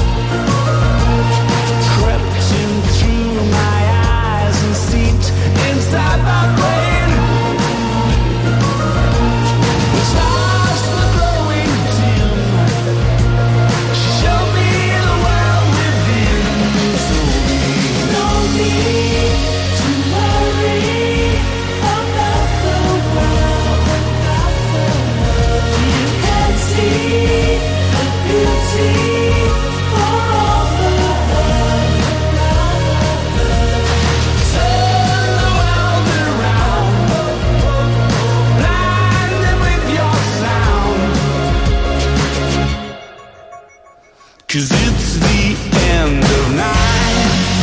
In 'cause it's the end of night.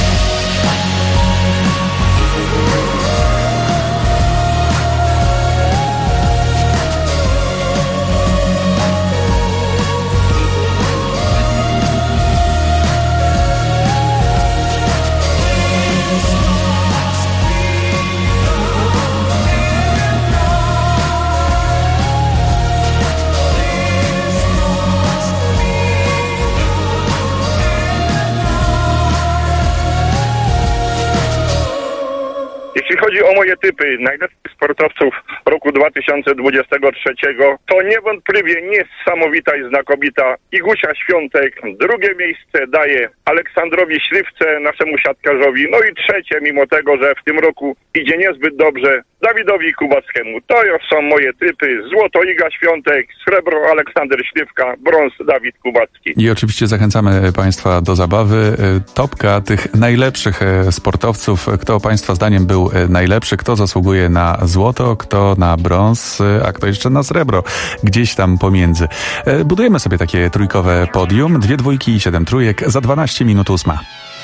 Jeśli chodzi o moje typy najlepszych sportowców roku 2023, to niewątpliwie niesamowita i znakomita Igusia Świątek. Drugie miejsce daje Aleksandrowi Śliwce, naszemu siatkarzowi. No i trzecie, mimo tego, że w tym roku idzie niezbyt dobrze, Dawidowi Kubackiemu. To są moje typy. Złoto Iga Świątek, srebro Aleksander Śliwka, brąz Dawid Kubacki. I oczywiście zachęcamy Państwa do zabawy. Topka tych najlepszych sportowców. Kto Państwa zdaniem był najlepszy, kto zasługuje na złoto, kto na brąz, a kto jeszcze na srebro. Gdzieś tam pomiędzy. Budujemy sobie takie trójkowe podium. 2 dwójki i 7 trójek. Za 12 minut 8.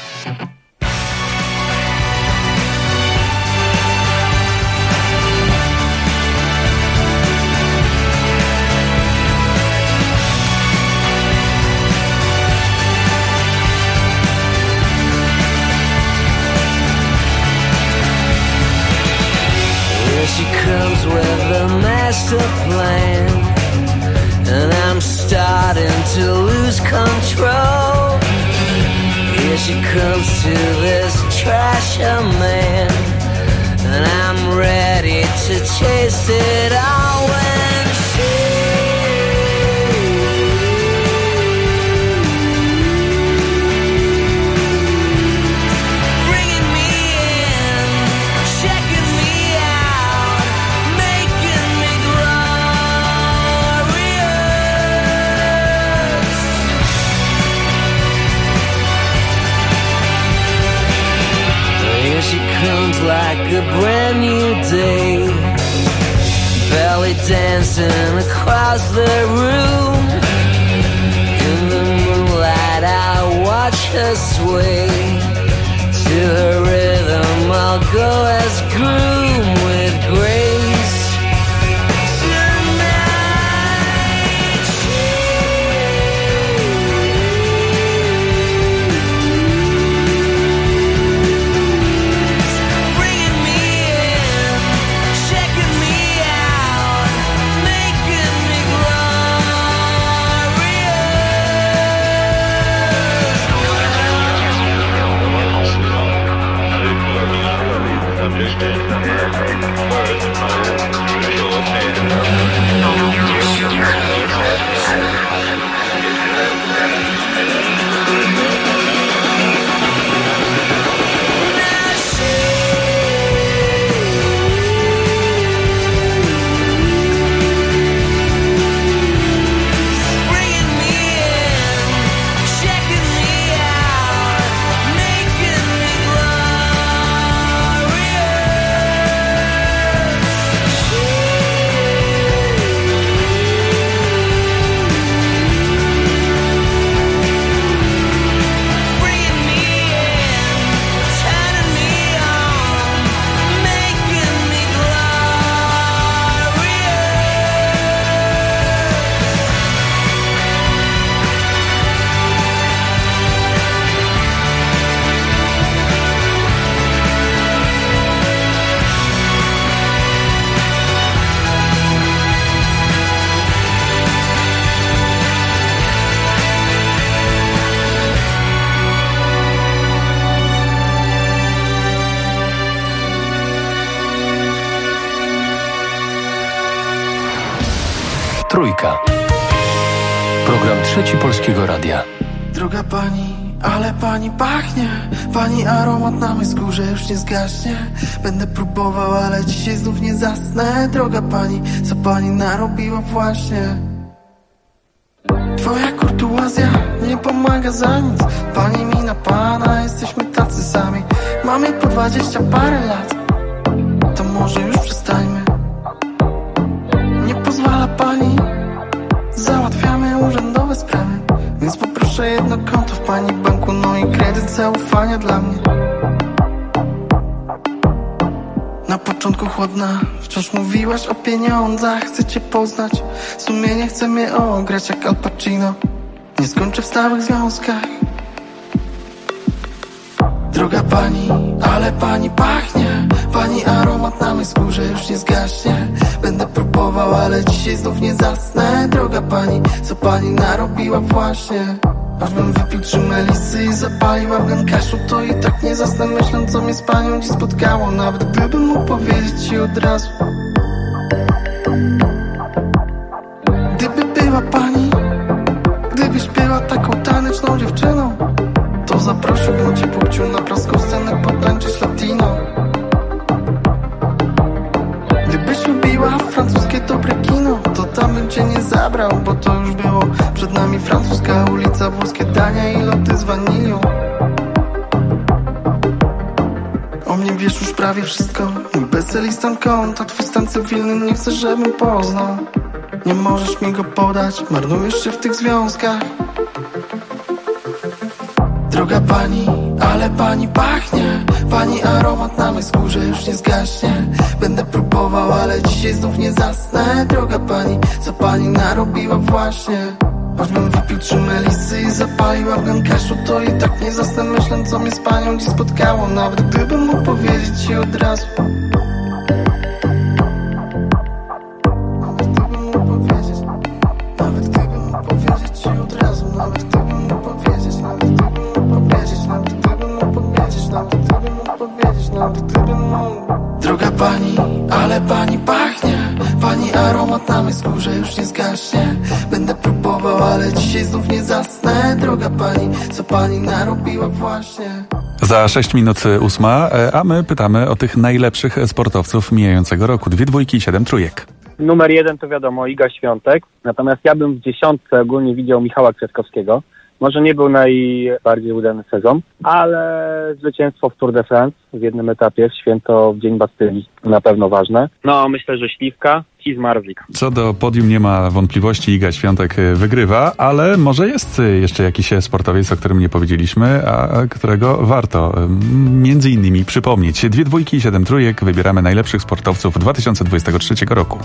She comes with a master plan, and I'm starting to lose control. Here she comes to this trasher man, and I'm ready to chase it all when she comes like a brand new day, belly dancing across the room. In the moonlight I watch her sway, to her rhythm I'll go as groom with grace. Trójka. Program Trzeci Polskiego Radia. Droga pani, ale pani pachnie. Pani aromat na mojej skórze już nie zgaśnie. Będę próbował, ale dzisiaj znów nie zasnę. Droga pani, co pani narobiła właśnie? Twoja kurtuazja nie pomaga za nic. Pani mi na pana, jesteśmy tacy sami. Mamy po 20 parę lat, to może już przestańmy. Nie pozwala pani, załatwiamy urzędowe sprawy, więc poproszę jeszcze jedno konto w pani banku, no i kredyt zaufania dla mnie. Na początku chłodna, wciąż mówiłaś o pieniądzach. Chcę cię poznać, sumienie chce mnie ograć jak Al Pacino. Nie skończę w stałych związkach. Droga pani, ale pani pachnie. Pani aromat na mej skórze już nie zgaśnie. Będę próbował, ale dzisiaj znów nie zasnę. Droga pani, co pani narobiła właśnie? Aż bym wypił 3 melisy i zapaliła w kaszu, to i tak nie zasnę myśląc, co mnie z panią dziś spotkało. Nawet gdybym mógł powiedzieć ci od razu. Gdyby była pani, gdybyś była taką taneczną dziewczyną, to zaprosiłbym cię płciu na praską scenę potańczyć latino. Gdybyś lubiła francuskie dobre kino, to tam bym cię nie zabrał, bo to już było przed nami. Francuska ulica, włoskie dania i loty z wanilią. O mnie wiesz już prawie wszystko. Mój PESEL i stan konta, twój stan cywilny nie chcę, żebym poznał. Nie możesz mi go podać, marnujesz się w tych związkach. Droga pani, ale pani pachnie. Pani aromat na mej skórze już nie zgaśnie. Będę próbował, ale dzisiaj znów nie zasnę. Droga pani, co pani narobiła właśnie? Aż bym wypił 3 melisy i zapaliła w kaszu, to i tak nie zasnę myśląc, co mnie z panią dziś spotkało. Nawet gdybym mógł powiedzieć ci od razu. Droga pani, ale pani pachnie. Pani aromat na mej skórze już nie zgaśnie. Będę próbował, ale dzisiaj znów nie zasnę. Droga pani, co pani narobiła właśnie? Za 6 minut 8, a my pytamy o tych najlepszych sportowców mijającego roku. 2 dwójki i 7 trójek. Numer 1 to wiadomo Iga Świątek, natomiast ja bym w 10 ogólnie widział Michała Kwiatkowskiego. Może nie był najbardziej udany sezon, ale zwycięstwo w Tour de France w jednym etapie, w święto w Dzień Bastylii, na pewno ważne. No, myślę, że Śliwka i Zmarzlik. Co do podium nie ma wątpliwości, Iga Świątek wygrywa, ale może jest jeszcze jakiś sportowiec, o którym nie powiedzieliśmy, a którego warto między innymi przypomnieć. 2 dwójki i 7 trójek, wybieramy najlepszych sportowców 2023 roku.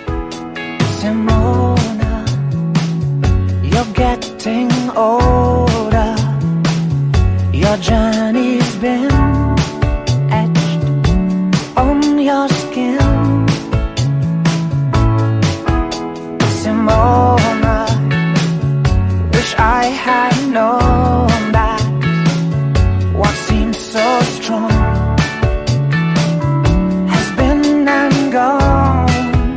You're getting older. Your journey's been etched on your skin. Simona, wish I had known that what seems so strong has been and gone.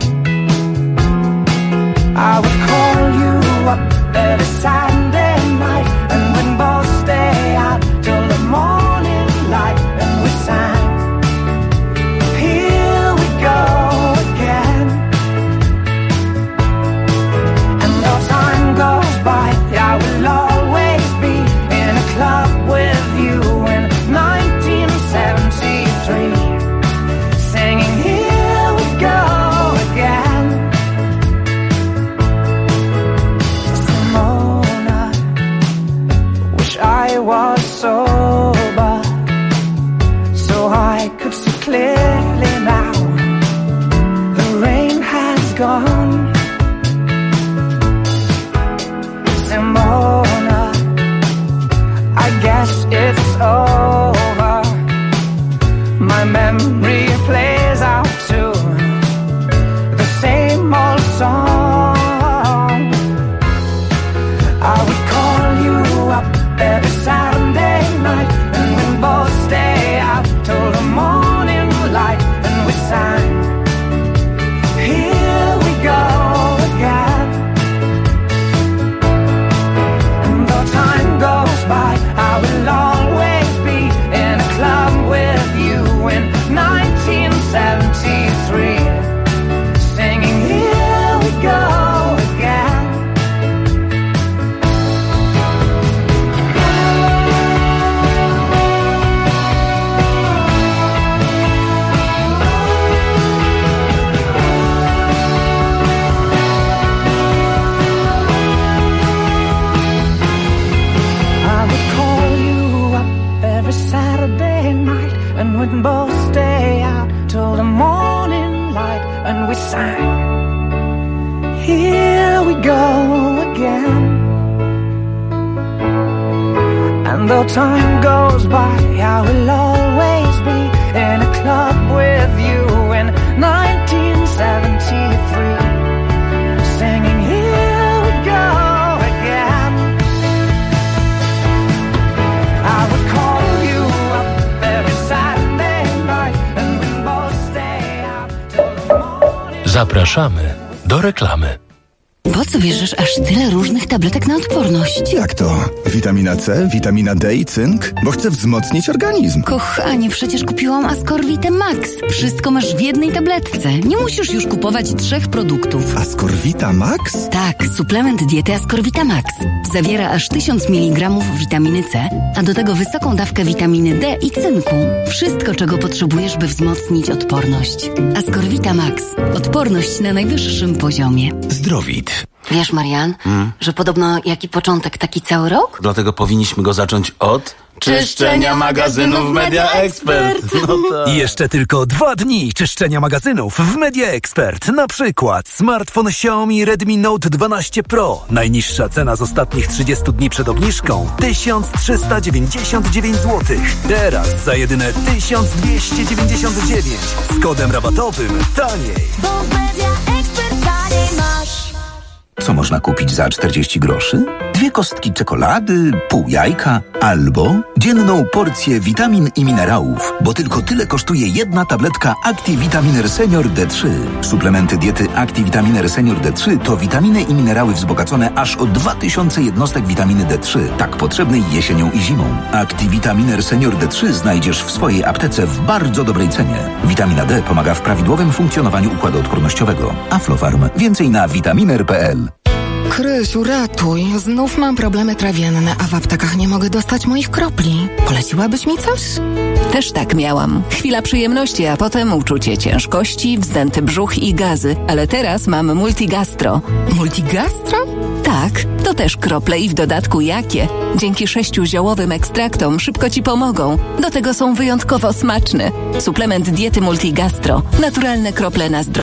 I would call you up every Sunday night, and we'd both stay out till the morning light, and we sang, here we go again. And though time goes by, I will always be in a club with you in 1973, singing, here we go again. I was sober, so I could see clearly now. The rain has gone. Simona, I guess it's over. My memory plays out to the same old song. I would call you up every Saturday night, and we'll both stay out till the morning light, and we sang, here we go again. And though time goes by, I will always be in a club with you in 1973, singing, here we go again. And though time goes by, I will always be in a club with you in 1973, singing here we go again. I would call you up every Saturday night and we both stay out till the morning. Zapraszamy do reklamy. Po co bierzesz aż tyle różnych tabletek na odporność? Jak to? Witamina C, witamina D i cynk? Bo chcę wzmocnić organizm. Kochanie, przecież kupiłam Ascorvitę Max. Wszystko masz w jednej tabletce. Nie musisz już kupować 3 produktów. Ascorvita Max? Tak, suplement diety Ascorvita Max. Zawiera aż 1000 mg witaminy C, a do tego wysoką dawkę witaminy D i cynku. Wszystko, czego potrzebujesz, by wzmocnić odporność. Ascorvita Max. Odporność na najwyższym poziomie. Zdrowit. Wiesz, Marian, że podobno jaki początek, taki cały rok? Dlatego powinniśmy go zacząć od czyszczenia magazynów Media Expert. No tak. Jeszcze tylko 2 dni czyszczenia magazynów w Media Expert. Na przykład smartfon Xiaomi Redmi Note 12 Pro. Najniższa cena z ostatnich 30 dni przed obniżką 1399 zł. Teraz za jedyne 1299 z kodem rabatowym taniej. Bo w Media Expert taniej masz. Co można kupić za 40 groszy? 2 kostki czekolady, pół jajka albo dzienną porcję witamin i minerałów, bo tylko tyle kosztuje jedna tabletka ActiVitaminer Senior D3. Suplementy diety ActiVitaminer Senior D3 to witaminy i minerały wzbogacone aż o 2000 jednostek witaminy D3, tak potrzebnej jesienią i zimą. ActiVitaminer Senior D3 znajdziesz w swojej aptece w bardzo dobrej cenie. Witamina D pomaga w prawidłowym funkcjonowaniu układu odpornościowego. Aflofarm. Więcej na vitaminer.pl. Krysiu, ratuj. Znów mam problemy trawienne, a w aptekach nie mogę dostać moich kropli. Poleciłabyś mi coś? Też tak miałam. Chwila przyjemności, a potem uczucie ciężkości, wzdęty brzuch i gazy. Ale teraz mam Multigastro. Multigastro? Tak, to też krople i w dodatku jakie. Dzięki 6 ziołowym ekstraktom szybko Ci pomogą. Do tego są wyjątkowo smaczne. Suplement diety Multigastro. Naturalne krople na zdrowie.